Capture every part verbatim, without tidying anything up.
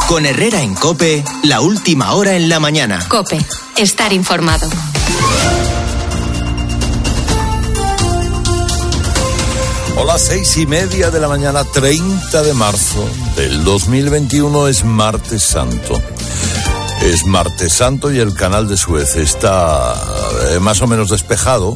Con Herrera en COPE, la última hora en la mañana. COPE, estar informado. Hola, seis y media de la mañana, treinta de marzo del dos mil veintiuno, es Martes Santo. Es Martes Santo y el canal de Suez está eh, más o menos despejado.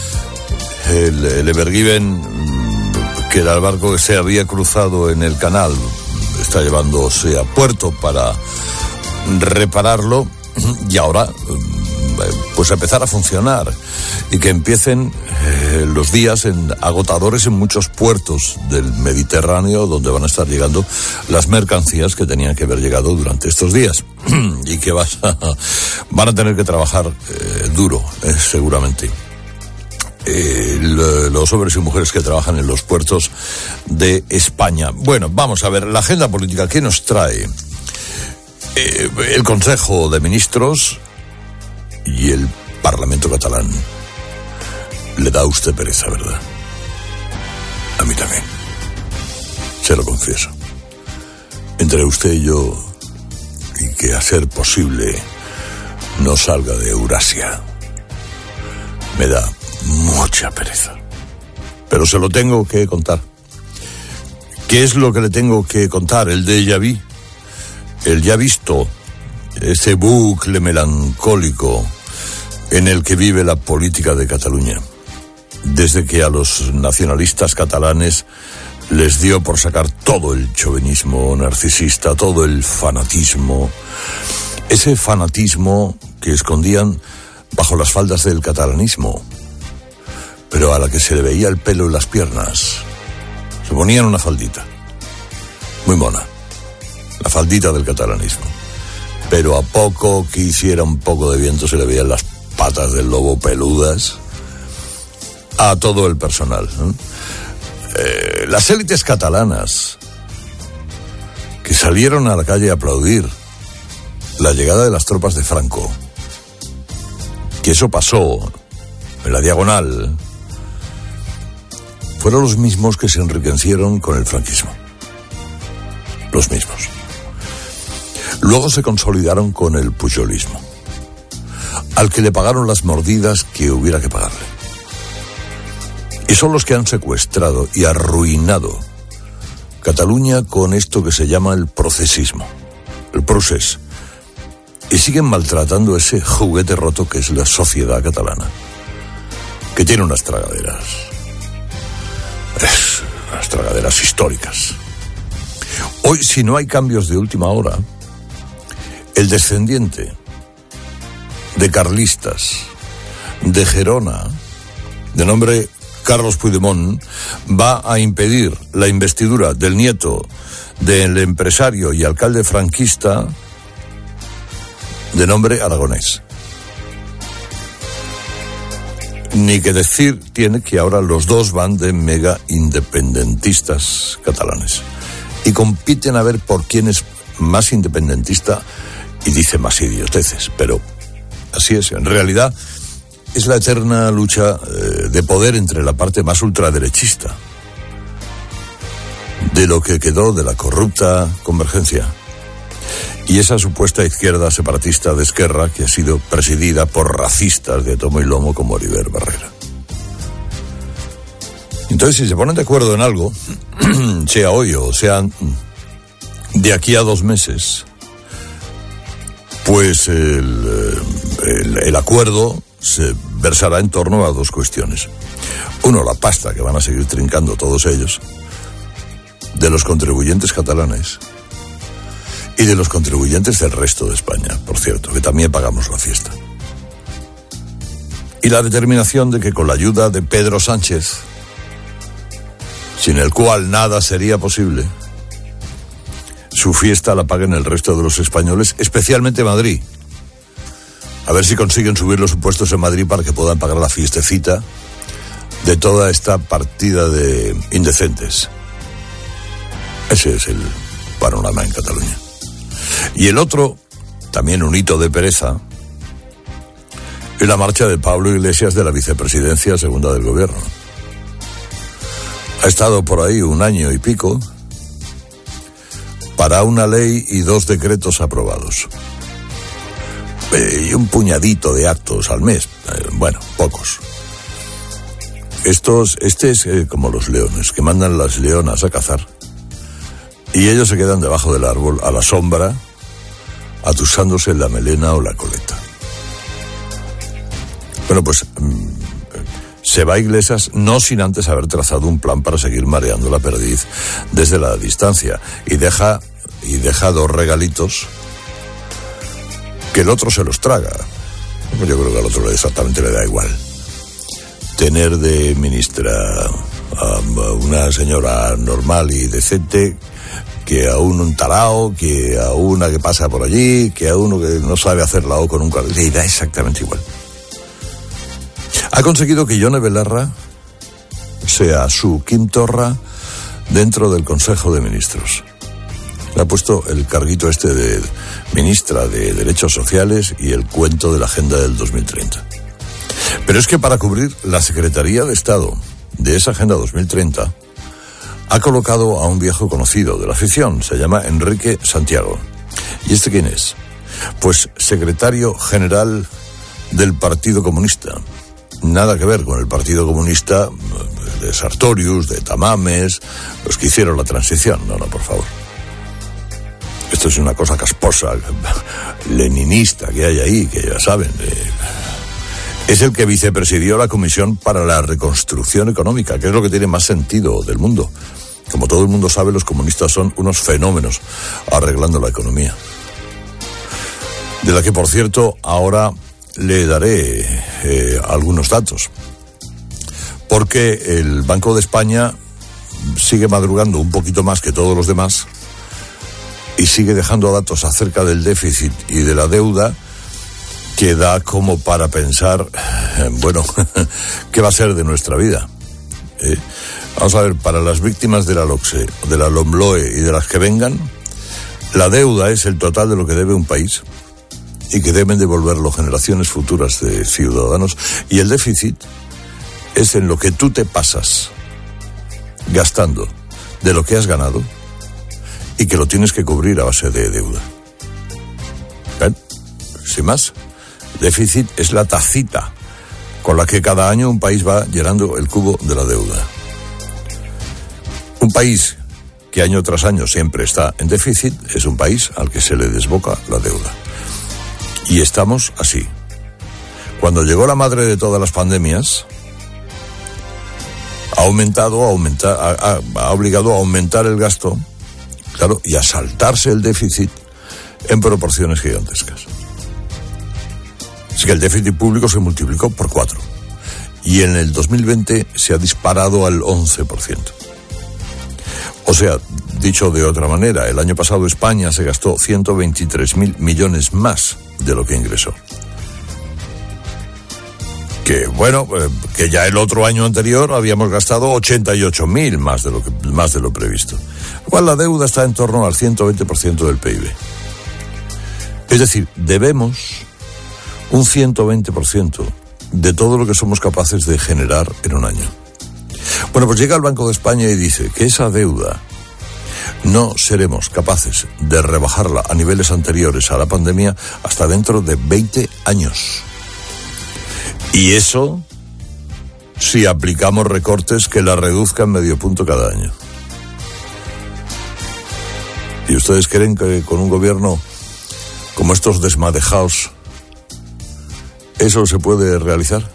El, el Evergiven, que era el barco que se había cruzado en el canal, está llevándose a puerto para repararlo y ahora pues empezar a funcionar y que empiecen eh, los días en agodadores en muchos puertos del Mediterráneo donde van a estar llegando las mercancías que tenían que haber llegado durante estos días y que vas a, van a tener que trabajar eh, duro eh, seguramente. Eh, los hombres y mujeres que trabajan en los puertos de España. Bueno, vamos a ver, la agenda política que nos trae eh, el Consejo de Ministros y el Parlamento catalán. Le da a usted pereza, ¿verdad? A mí también. Se lo confieso. Entre usted y yo, y que a ser posible no salga de Eurasia, me da mucha pereza. Pero se lo tengo que contar. ¿Qué es lo que le tengo que contar? El déjà vu. El ya visto. Ese bucle melancólico en el que vive la política de Cataluña. Desde que a los nacionalistas catalanes les dio por sacar todo el chauvinismo narcisista, todo el fanatismo. Ese fanatismo que escondían bajo las faldas del catalanismo, pero a la que se le veía el pelo en las piernas. Se ponían una faldita, muy mona, la faldita del catalanismo. Pero a poco que hiciera un poco de viento se le veían las patas del lobo peludas a todo el personal, ¿no? Eh, las élites catalanas que salieron a la calle a aplaudir la llegada de las tropas de Franco, que eso pasó en la diagonal, fueron los mismos que se enriquecieron con el franquismo. Los mismos. Luego se consolidaron con el pujolismo, al que le pagaron las mordidas que hubiera que pagarle. Y son los que han secuestrado y arruinado Cataluña con esto que se llama el procesismo, el procés. Y siguen maltratando ese juguete roto que es la sociedad catalana, que tiene unas tragaderas. Es unas tragaderas históricas. Hoy, si no hay cambios de última hora, el descendiente de carlistas de Gerona, de nombre Carlos Puigdemont, va a impedir la investidura del nieto del empresario y alcalde franquista de nombre Aragonés. Ni que decir tiene que ahora los dos van de mega independentistas catalanes y compiten a ver por quién es más independentista y dice más idioteces, pero así es. En realidad es la eterna lucha eh, de poder entre la parte más ultraderechista de lo que quedó de la corrupta Convergencia y esa supuesta izquierda separatista de Esquerra que ha sido presidida por racistas de tomo y lomo como Oliver Barrera. Entonces, si se ponen de acuerdo en algo, sea hoy o sea de aquí a dos meses, pues el, el, el acuerdo se versará en torno a dos cuestiones. Uno, la pasta que van a seguir trincando todos ellos, de los contribuyentes catalanes y de los contribuyentes del resto de España, por cierto, que también pagamos la fiesta. Y la determinación de que con la ayuda de Pedro Sánchez, sin el cual nada sería posible, su fiesta la paguen el resto de los españoles, especialmente Madrid. A ver si consiguen subir los impuestos en Madrid para que puedan pagar la fiestecita de toda esta partida de indecentes. Ese es el panorama en Cataluña. Y el otro, también un hito de pereza, es la marcha de Pablo Iglesias de la vicepresidencia segunda del gobierno. Ha estado por ahí un año y pico para una ley y dos decretos aprobados. Eh, y un puñadito de actos al mes. Eh, bueno, pocos. Estos, este es eh, como los leones, que mandan las leonas a cazar. Y ellos se quedan debajo del árbol, a la sombra, atusándose la melena o la coleta. Bueno, pues mmm, se va a Iglesias no sin antes haber trazado un plan para seguir mareando la perdiz desde la distancia. Y deja, y deja dos regalitos que el otro se los traga. Yo creo que al otro exactamente le da igual. Tener de ministra a una señora normal y decente, que a uno un tarao, que a una que pasa por allí, que a uno que no sabe hacer la O con un cartel, le da exactamente igual. Ha conseguido que Yone Belarra sea su Quim Torra dentro del Consejo de Ministros. Le ha puesto el carguito este de ministra de Derechos Sociales y el cuento de la Agenda del dos mil treinta. Pero es que para cubrir la Secretaría de Estado de esa Agenda dos mil treinta, ha colocado a un viejo conocido de la afición, se llama Enrique Santiago. ¿Y este quién es? Pues secretario general del Partido Comunista. Nada que ver con el Partido Comunista de Sartorius, de Tamames, los que hicieron la transición. No, no, por favor. Esto es una cosa casposa, leninista que hay ahí, que ya saben. Eh, es el que vicepresidió la Comisión para la Reconstrucción Económica, que es lo que tiene más sentido del mundo. Como todo el mundo sabe, los comunistas son unos fenómenos arreglando la economía. De la que, por cierto, ahora le daré eh, algunos datos. Porque el Banco de España sigue madrugando un poquito más que todos los demás y sigue dejando datos acerca del déficit y de la deuda que da como para pensar, eh, bueno, ¿qué va a ser de nuestra vida? Eh, vamos a ver, para las víctimas de la LOCSE, de la LOMLOE y de las que vengan, la deuda es el total de lo que debe un país y que deben devolverlo generaciones futuras de ciudadanos, y el déficit es en lo que tú te pasas gastando de lo que has ganado y que lo tienes que cubrir a base de deuda. ¿Ven? Sin más, déficit es la tacita con la que cada año un país va llenando el cubo de la deuda. Un país que año tras año siempre está en déficit es un país al que se le desboca la deuda. Y estamos así. Cuando llegó la madre de todas las pandemias, ha aumentado, ha, aumentado, ha, ha obligado a aumentar el gasto, claro, y a saltarse el déficit en proporciones gigantescas. Así que el déficit público se multiplicó por cuatro. Y en el dos mil veinte se ha disparado al once por ciento. O sea, dicho de otra manera, el año pasado España se gastó ciento veintitrés mil millones más de lo que ingresó. Que bueno, eh, que ya el otro año anterior habíamos gastado ochenta y ocho mil más de lo que, más de lo previsto. Igual la deuda está en torno al ciento veinte por ciento del P I B. Es decir, debemos un ciento veinte por ciento de todo lo que somos capaces de generar en un año. Bueno, pues llega el Banco de España y dice que esa deuda no seremos capaces de rebajarla a niveles anteriores a la pandemia hasta dentro de veinte años. Y eso si aplicamos recortes que la reduzcan medio punto cada año. ¿Y ustedes creen que con un gobierno como estos desmadejaos eso se puede realizar?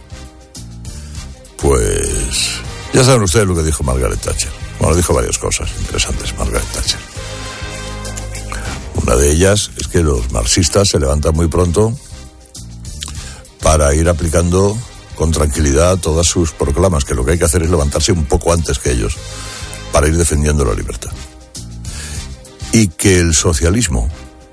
Pues ya saben ustedes lo que dijo Margaret Thatcher. Bueno, dijo varias cosas interesantes Margaret Thatcher. Una de ellas es que los marxistas se levantan muy pronto para ir aplicando con tranquilidad todas sus proclamas, que lo que hay que hacer es levantarse un poco antes que ellos para ir defendiendo la libertad. Y que el socialismo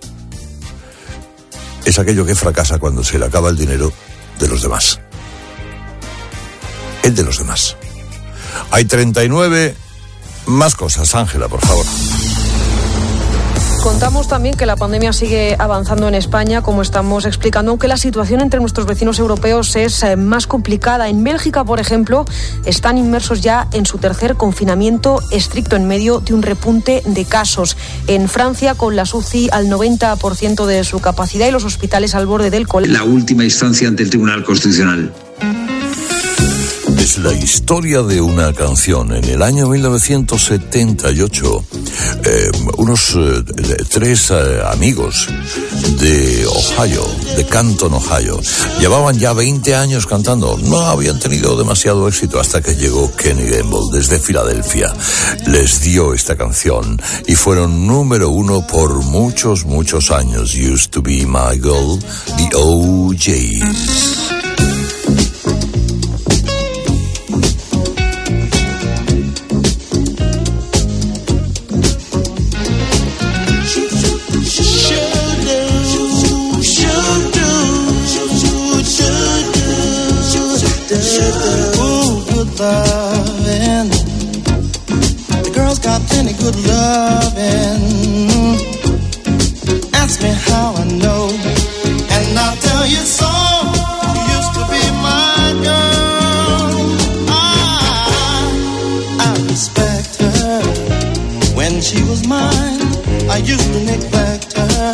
es aquello que fracasa cuando se le acaba el dinero de los demás. El de los demás. Hay treinta y nueve más cosas. Ángela, por favor. contamos también que la pandemia sigue avanzando en España, como estamos explicando, aunque la situación entre nuestros vecinos europeos es eh, más complicada. En Bélgica, por ejemplo, están inmersos ya en su tercer confinamiento estricto en medio de un repunte de casos. En Francia, con las U C I al noventa por ciento de su capacidad y los hospitales al borde del colapso. La última instancia ante el Tribunal Constitucional. Es la historia de una canción. En el año mil novecientos setenta y ocho, eh, unos eh, tres eh, amigos de Ohio, de Canton, Ohio, llevaban ya veinte años cantando. No habían tenido demasiado éxito hasta que llegó Kenny Gamble desde Filadelfia. Les dio esta canción y fueron número uno por muchos, muchos años. Used to be my girl, the O Js. Loving. The girls got plenty good loving. Ask me how I know, and I'll tell you so. She used to be my girl. I, I respect her. When she was mine, I used to neglect her.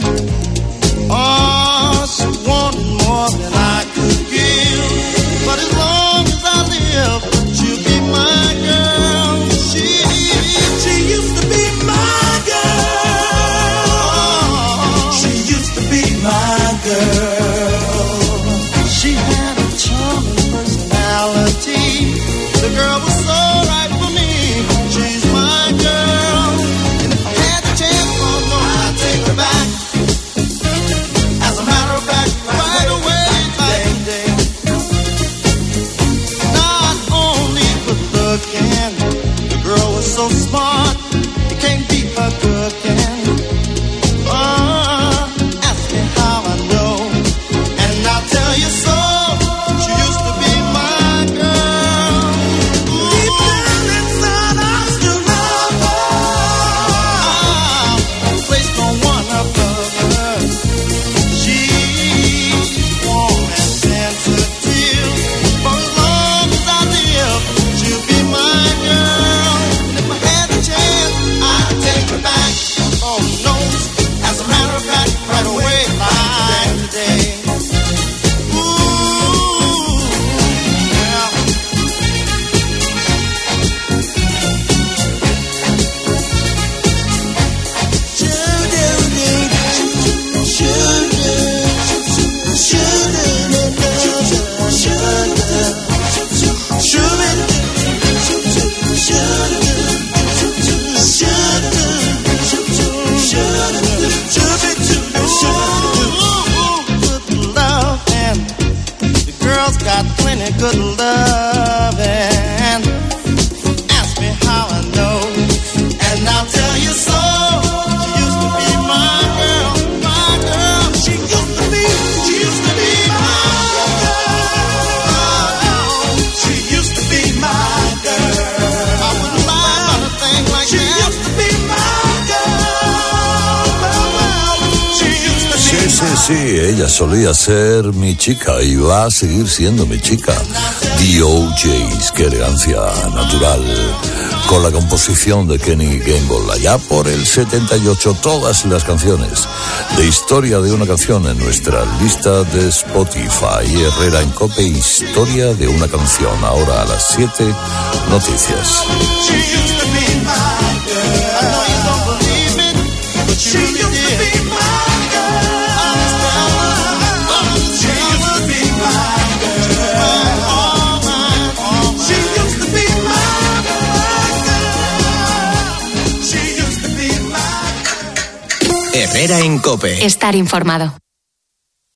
Oh, she wanted more than I could give, but as long as I live, she'll be my girl. She, she used to be my girl. She used to be my girl. She had a charming personality. The girl was so right for me. She's my girl. And if I had the chance, oh no, I'd take her back. As a matter of fact, right away, back today. Not only good looking, the girl was so smart, you can't beat her cooking. Uh, ask me how I know, and I'll tell you so. She used to be my girl. Deep down inside, I still love her. I place no one above her. She's warm and sensitive. For as long as I live, she'll be my girl. And if I had the chance, I'd take her back. Oh no, as a matter of fact, right away, like today. Ooh, well. Got plenty good love, and ask me how I know, and I'll tell you so. She used to be my girl, my girl. She used to be, she used to be my girl. She used to be my girl. I wouldn't lie about a thing like she that. She used to be my girl. She used to be Sí, sí, sí, ella solía ser mi chica y va a seguir siendo mi chica. The O Js, qué elegancia natural. Con la composición de Kenny Gamble. Allá por el setenta y ocho, todas las canciones de historia de una canción en nuestra lista de Spotify. Herrera en COPE, historia de una canción. Ahora a las siete, noticias. She used to be my girl. I know you don't believe it, but she used to be my girl. She used to be my girl. She used to be my girl. She used to be my girl. Herrera en COPE. Estar informado.